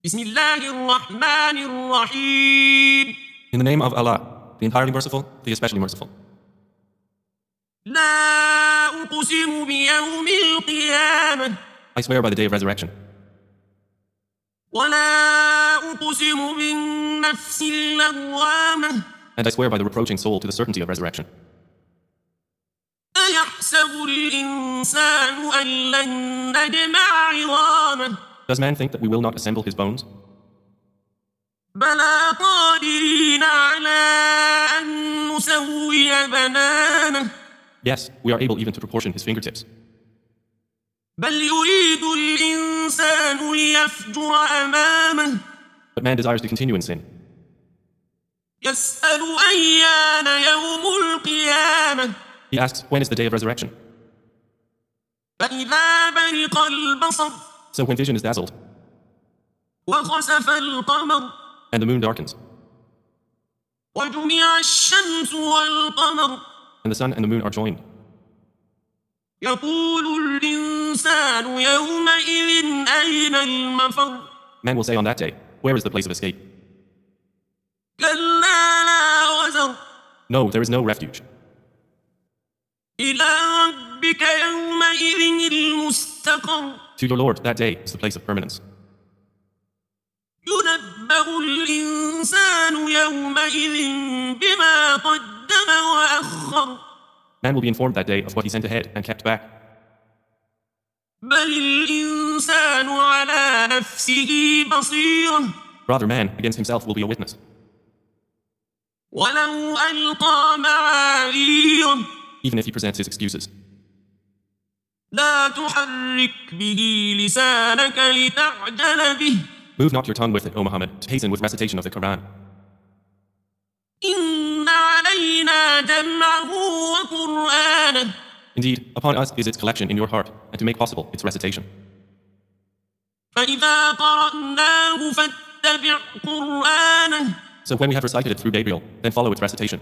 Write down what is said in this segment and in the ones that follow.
بسم الله الرحمن الرحيم. In the name of Allah, the entirely merciful, the especially merciful. لا أقسم بيوم القيامة I swear by the day of resurrection, ولا أقسم بالنفس اللوامة and I swear by the reproaching soul to the certainty of resurrection. أيحسب الإنسان أن لن نجمع عظامه Does man think that we will not assemble his bones? بلى قادرين على أن نسوي بنانه Yes, we are able even to proportion his fingertips. بل يريد الإنسان ليفجر أمامه But man desires to continue in sin. يسأل أيان يوم القيامة He asks, when is the day of resurrection? فإذا برق البصر So when vision is dazzled, وخسف القمر and the moon darkens, وجمع الشمس والقمر and the sun and the moon are joined, يقول الإنسان يومئذ أين المفر man will say on that day, where is the place of escape? كلا لا وزر No, there is no refuge. إلى ربك يومئذ المستقر To your Lord, that day is the place of permanence. ينبأ الإنسان يومئذ بما قدم وأخر Man will be informed that day of what he sent ahead and kept back. بل الإنسان على نفسه بصيرة Rather, man against himself will be a witness. ولو ألقى معاذيره Even if he presents his excuses. لا تحرك به لسانك لتعجل به Move not your tongue with it, O Muhammad, to hasten with recitation of the Quran. إن علينا جمعه وقرآنه Indeed, upon us is its collection in your heart, and to make possible its recitation. فإذا قرأناه فاتبع قرآنه So when we have recited it through Gabriel, then follow its recitation.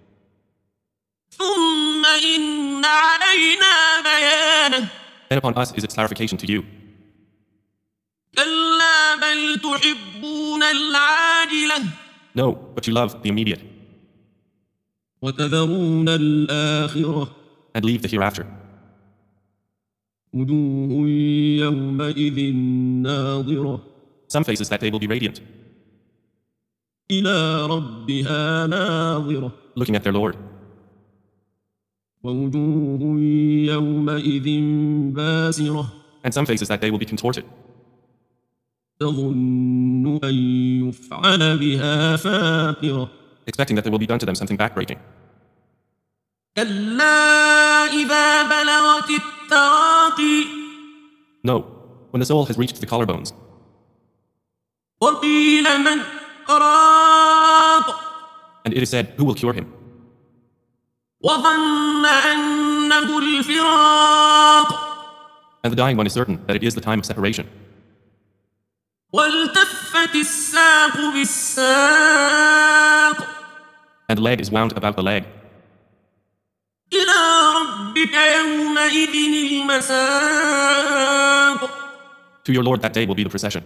ثم إن علينا بيانه Then upon us is its clarification to you. كلا بل تحبون العاجلة No, but you love the immediate, وتذرون الآخرة and leave the hereafter. وجوه يومئذ ناظرة Some faces that day will be radiant, إلى ربها ناظرة looking at their Lord. ووجوه يومئذ باسرة And some faces that day will be contorted, تظن أن يفعل بها فاقرة expecting that there will be done to them something backbreaking. كلا إذا بلغت التراقي No, when the soul has reached the collarbones, وقيل من راق and it is said, who will cure him? وظن أنه الفراق And the dying one is certain that it is the time of separation. والتفت الساق بالساق And the leg is wound about the leg. إلى ربك يومئذ المساق To your Lord that day will be the procession.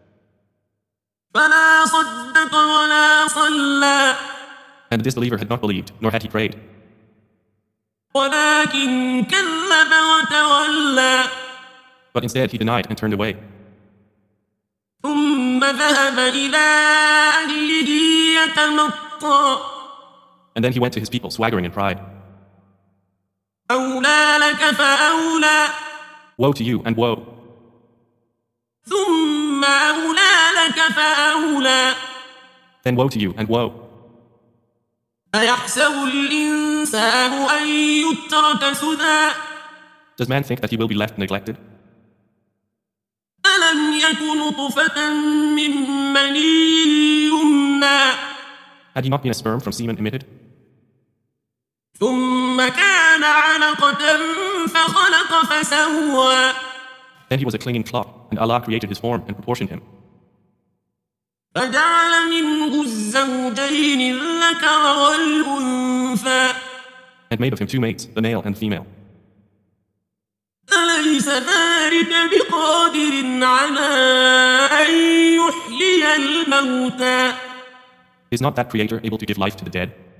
فلا صدق ولا صلى And the disbeliever had not believed, nor had he prayed. ولكن كذب وتولى But instead he denied and turned away. ثم ذهب إلى أهله يتمطى And then he went to his people swaggering in pride. أولى لك فأولى Woe to you and woe. ثم أولى لك فأولى Then woe to you and woe. أيحسب الإنسان أن يترك سدى Does man think that he will be left neglected? ألم يك نطفة من مني يمنى Had he not been a sperm from semen emitted? ثم كان علقة فخلق فسوى Then he was a clinging clot, and Allah created his form and proportioned him, فجعل منه الزوجين الذكر والأنثى and made of him two mates, the male and the female. أليس ذلك بقادر على أن يحيي الموتى Is not that Creator able to give life to the dead?